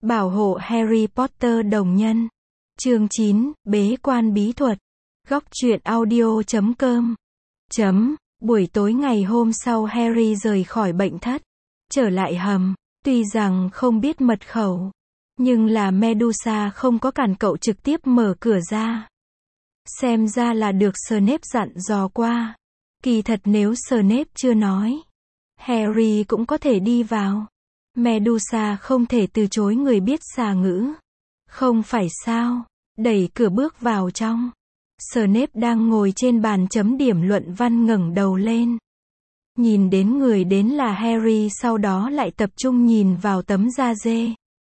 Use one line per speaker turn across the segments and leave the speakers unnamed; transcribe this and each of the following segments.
Bảo hộ Harry Potter đồng nhân. Chương 9, Bế quan bí thuật. Góc truyện audio.com. Buổi tối ngày hôm sau Harry rời khỏi bệnh thất, trở lại hầm, tuy rằng không biết mật khẩu, nhưng là Medusa không có cản cậu trực tiếp mở cửa ra. Xem ra là được Snape dặn dò qua. Kỳ thật nếu Snape chưa nói, Harry cũng có thể đi vào. Medusa không thể từ chối người biết xà ngữ. Không phải sao? Đẩy cửa bước vào trong. Snape đang ngồi trên bàn chấm điểm luận văn ngẩng đầu lên. Nhìn đến người đến là Harry, sau đó lại tập trung nhìn vào tấm da dê.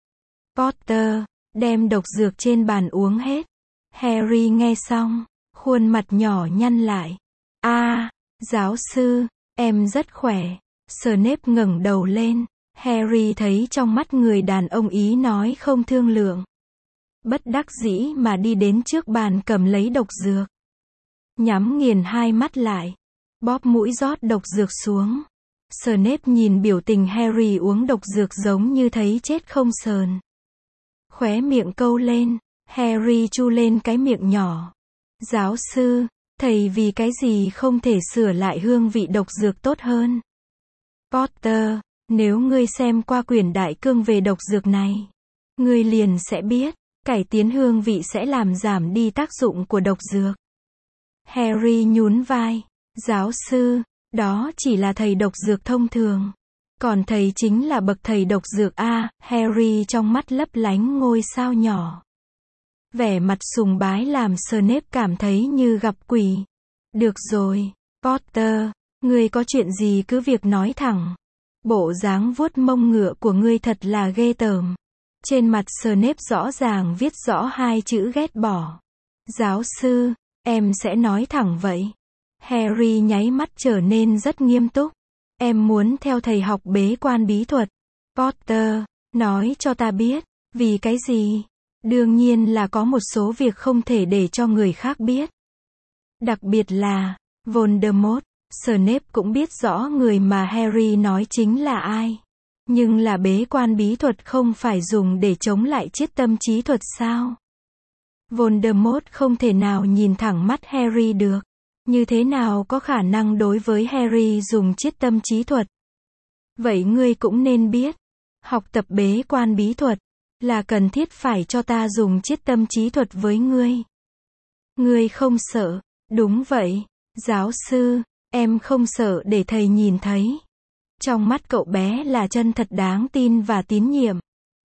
Potter, đem độc dược trên bàn uống hết. Harry nghe xong, khuôn mặt nhỏ nhăn lại. Giáo sư, em rất khỏe. Snape ngẩng đầu lên. Harry thấy trong mắt người đàn ông ý nói không thương lượng. Bất đắc dĩ mà đi đến trước bàn cầm lấy độc dược. Nhắm nghiền hai mắt lại. Bóp mũi rót độc dược xuống. Snape nhìn biểu tình Harry uống độc dược giống như thấy chết không sờn. Khóe miệng câu lên. Harry chu lên cái miệng nhỏ. Giáo sư, thầy vì cái gì không thể sửa lại hương vị độc dược tốt hơn? Potter, nếu ngươi xem qua quyển đại cương về độc dược này, ngươi liền sẽ biết, cải tiến hương vị sẽ làm giảm đi tác dụng của độc dược. Harry nhún vai. Giáo sư, đó chỉ là thầy độc dược thông thường. Còn thầy chính là bậc thầy độc dược A. Harry trong mắt lấp lánh ngôi sao nhỏ. Vẻ mặt sùng bái làm Snape cảm thấy như gặp quỷ. Được rồi, Potter, ngươi có chuyện gì cứ việc nói thẳng. Bộ dáng vuốt mông ngựa của ngươi thật là ghê tởm. Trên mặt Snape rõ ràng viết rõ hai chữ ghét bỏ. Giáo sư, em sẽ nói thẳng vậy. Harry nháy mắt trở nên rất nghiêm túc. Em muốn theo thầy học bế quan bí thuật. Potter, nói cho ta biết, vì cái gì? Đương nhiên là có một số việc không thể để cho người khác biết. Đặc biệt là Voldemort. Snape cũng biết rõ người mà Harry nói chính là ai. Nhưng là bế quan bí thuật không phải dùng để chống lại chiết tâm trí thuật sao? Voldemort không thể nào nhìn thẳng mắt Harry được. Như thế nào có khả năng đối với Harry dùng chiết tâm trí thuật? Vậy ngươi cũng nên biết, học tập bế quan bí thuật là cần thiết phải cho ta dùng chiết tâm trí thuật với ngươi. Ngươi không sợ? Đúng vậy, giáo sư, em không sợ để thầy nhìn thấy. Trong mắt cậu bé là chân thật đáng tin và tín nhiệm.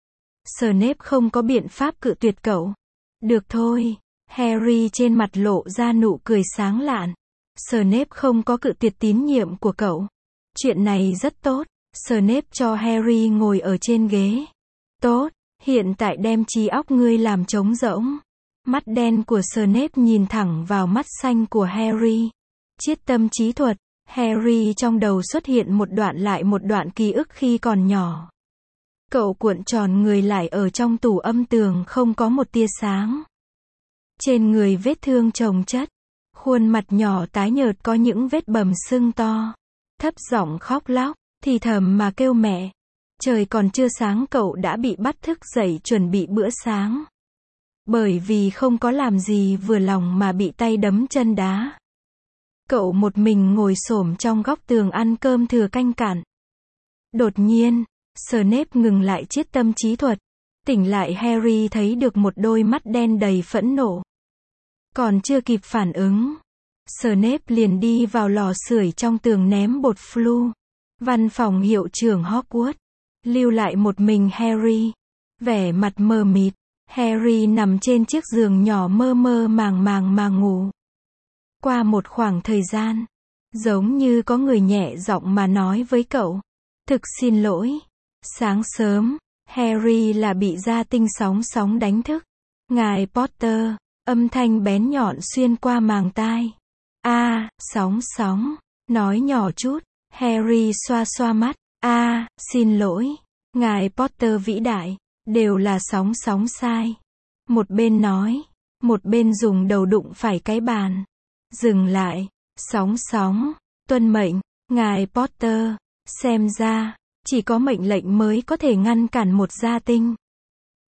Snape không có biện pháp cự tuyệt cậu. Được thôi. Harry trên mặt lộ ra nụ cười sáng lạn. Snape không có cự tuyệt tín nhiệm của cậu. Chuyện này rất tốt. Snape cho Harry ngồi ở trên ghế. Tốt, hiện tại đem trí óc ngươi làm trống rỗng. Mắt đen của Snape nhìn thẳng vào mắt xanh của Harry. Chiết tâm trí thuật. Harry trong đầu xuất hiện một đoạn lại một đoạn ký ức khi còn nhỏ. Cậu cuộn tròn người lại ở trong tủ âm tường không có một tia sáng. Trên người vết thương chồng chất. Khuôn mặt nhỏ tái nhợt có những vết bầm sưng to. Thấp giọng khóc lóc, thì thầm mà kêu mẹ. Trời còn chưa sáng cậu đã bị bắt thức dậy chuẩn bị bữa sáng. Bởi vì không có làm gì vừa lòng mà bị tay đấm chân đá. Cậu một mình ngồi xổm trong góc tường ăn cơm thừa canh cạn. Đột nhiên, Snape ngừng lại chiết tâm trí thuật. Tỉnh lại Harry thấy được một đôi mắt đen đầy phẫn nộ. Còn chưa kịp phản ứng, Snape liền đi vào lò sưởi trong tường ném bột flu. Văn phòng hiệu trưởng Hogwarts. Lưu lại một mình Harry. Vẻ mặt mờ mịt. Harry nằm trên chiếc giường nhỏ mơ mơ màng màng mà ngủ. Qua một khoảng thời gian, giống như có người nhẹ giọng mà nói với cậu. Thực xin lỗi. Sáng sớm, Harry là bị gia tinh sóng sóng đánh thức. Ngài Potter, âm thanh bén nhọn xuyên qua màng tai. Sóng sóng, nói nhỏ chút. Harry xoa xoa mắt. Xin lỗi. Ngài Potter vĩ đại, đều là sóng sóng sai. Một bên nói, một bên dùng đầu đụng phải cái bàn. Dừng lại. Sóng sóng, tuân mệnh. Ngài Potter, xem ra chỉ có mệnh lệnh mới có thể ngăn cản một gia tinh.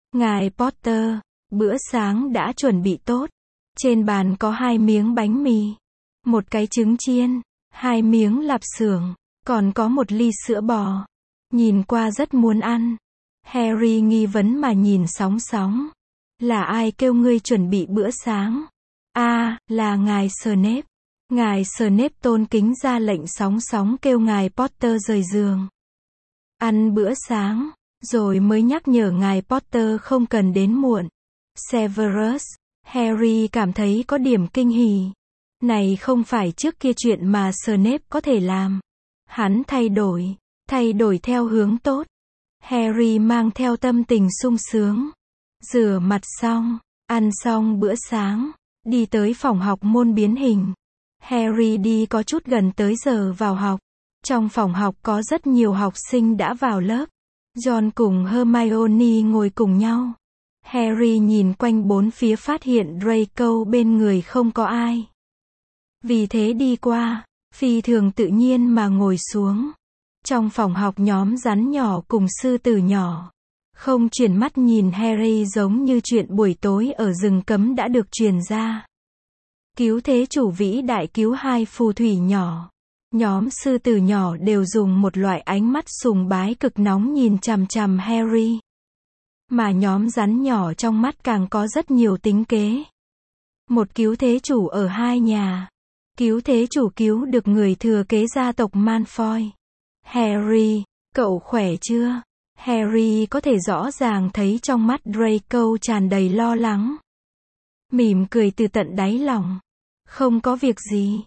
Ngài Potter, bữa sáng đã chuẩn bị tốt. Trên bàn có 2 miếng bánh mì, 1 cái trứng chiên, 2 miếng lạp xưởng, còn có 1 ly sữa bò. Nhìn qua rất muốn ăn. Harry nghi vấn mà nhìn Sóng Sóng. Là ai kêu ngươi chuẩn bị bữa sáng? Là ngài Snape. Ngài Snape tôn kính ra lệnh Sóng Sóng kêu ngài Potter rời giường. Ăn bữa sáng, rồi mới nhắc nhở ngài Potter không cần đến muộn. Severus, Harry cảm thấy có điểm kinh hỉ. Này không phải trước kia chuyện mà Snape có thể làm. Hắn thay đổi theo hướng tốt. Harry mang theo tâm tình sung sướng. Rửa mặt xong, ăn xong bữa sáng, đi tới phòng học môn biến hình. Harry đi có chút gần tới giờ vào học. Trong phòng học có rất nhiều học sinh đã vào lớp. Ron cùng Hermione ngồi cùng nhau. Harry nhìn quanh bốn phía phát hiện Draco bên người không có ai. Vì thế đi qua, phi thường tự nhiên mà ngồi xuống. Trong phòng học nhóm rắn nhỏ cùng sư tử nhỏ. Không chuyển mắt nhìn Harry giống như chuyện buổi tối ở rừng cấm đã được truyền ra. Cứu thế chủ vĩ đại cứu 2 phù thủy nhỏ. Nhóm sư tử nhỏ đều dùng một loại ánh mắt sùng bái cực nóng nhìn chằm chằm Harry. Mà nhóm rắn nhỏ trong mắt càng có rất nhiều tính kế. Một cứu thế chủ ở 2 nhà. Cứu thế chủ cứu được người thừa kế gia tộc Malfoy. Harry, cậu khỏe chưa? Harry có thể rõ ràng thấy trong mắt Draco tràn đầy lo lắng. Mỉm cười từ tận đáy lòng. Không có việc gì.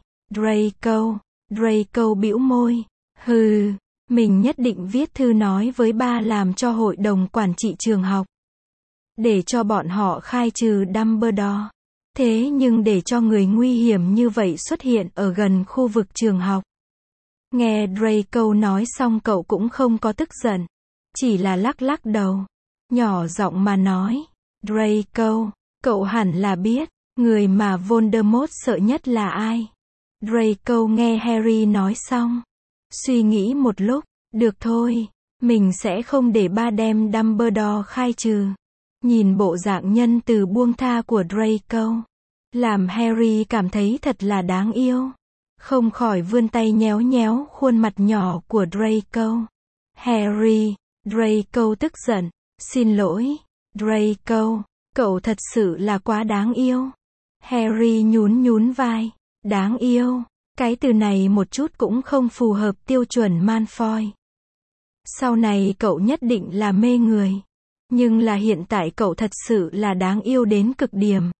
Draco bĩu môi. Hừ, mình nhất định viết thư nói với ba làm cho hội đồng quản trị trường học. Để cho bọn họ khai trừ Dumbledore. Thế nhưng để cho người nguy hiểm như vậy xuất hiện ở gần khu vực trường học. Nghe Draco nói xong cậu cũng không có tức giận. Chỉ là lắc lắc đầu. Nhỏ giọng mà nói. Draco, cậu hẳn là biết, người mà Voldemort sợ nhất là ai? Draco nghe Harry nói xong. Suy nghĩ một lúc. Được thôi, mình sẽ không để ba đem Dumbledore khai trừ. Nhìn bộ dạng nhân từ buông tha của Draco. Làm Harry cảm thấy thật là đáng yêu. Không khỏi vươn tay nhéo nhéo khuôn mặt nhỏ của Draco. Harry, Draco tức giận. Xin lỗi, Draco, cậu thật sự là quá đáng yêu. Harry nhún vai. Đáng yêu, cái từ này một chút cũng không phù hợp tiêu chuẩn Malfoy. Sau này cậu nhất định là mê người. Nhưng là hiện tại cậu thật sự là đáng yêu đến cực điểm.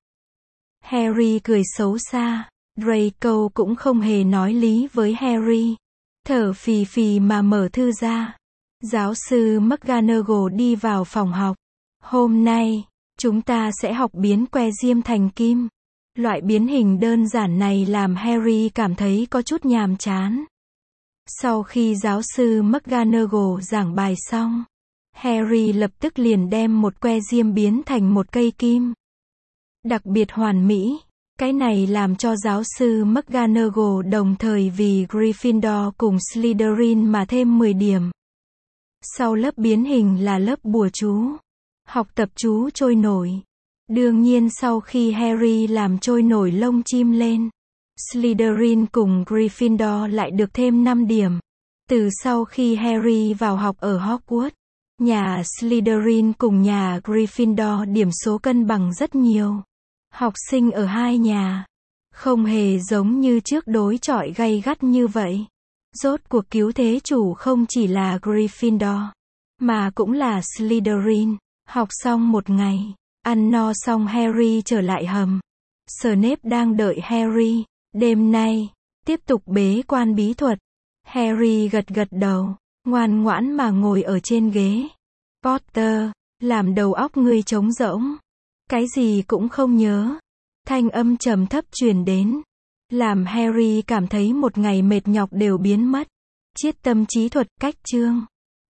Harry cười xấu xa. Draco cũng không hề nói lý với Harry. Thở phì phì mà mở thư ra. Giáo sư McGonagall đi vào phòng học. Hôm nay, chúng ta sẽ học biến que diêm thành kim. Loại biến hình đơn giản này làm Harry cảm thấy có chút nhàm chán. Sau khi giáo sư McGonagall giảng bài xong, Harry lập tức liền đem một que diêm biến thành một cây kim. Đặc biệt hoàn mỹ. Cái này làm cho giáo sư McGonagall đồng thời vì Gryffindor cùng Slytherin mà thêm 10 điểm. Sau lớp biến hình là lớp bùa chú. Học tập chú trôi nổi. Đương nhiên sau khi Harry làm trôi nổi lông chim lên, Slytherin cùng Gryffindor lại được thêm 5 điểm. Từ sau khi Harry vào học ở Hogwarts, nhà Slytherin cùng nhà Gryffindor điểm số cân bằng rất nhiều. Học sinh ở 2 nhà, không hề giống như trước đối chọi gay gắt như vậy. Rốt cuộc cứu thế chủ không chỉ là Gryffindor, mà cũng là Slytherin. Học xong một ngày. Ăn no xong Harry trở lại hầm. Snape đang đợi Harry. Đêm nay, tiếp tục bế quan bí thuật. Harry gật gật đầu, ngoan ngoãn mà ngồi ở trên ghế. Potter, làm đầu óc ngươi trống rỗng. Cái gì cũng không nhớ. Thanh âm trầm thấp truyền đến. Làm Harry cảm thấy một ngày mệt nhọc đều biến mất. Chiết tâm trí thuật cách chương.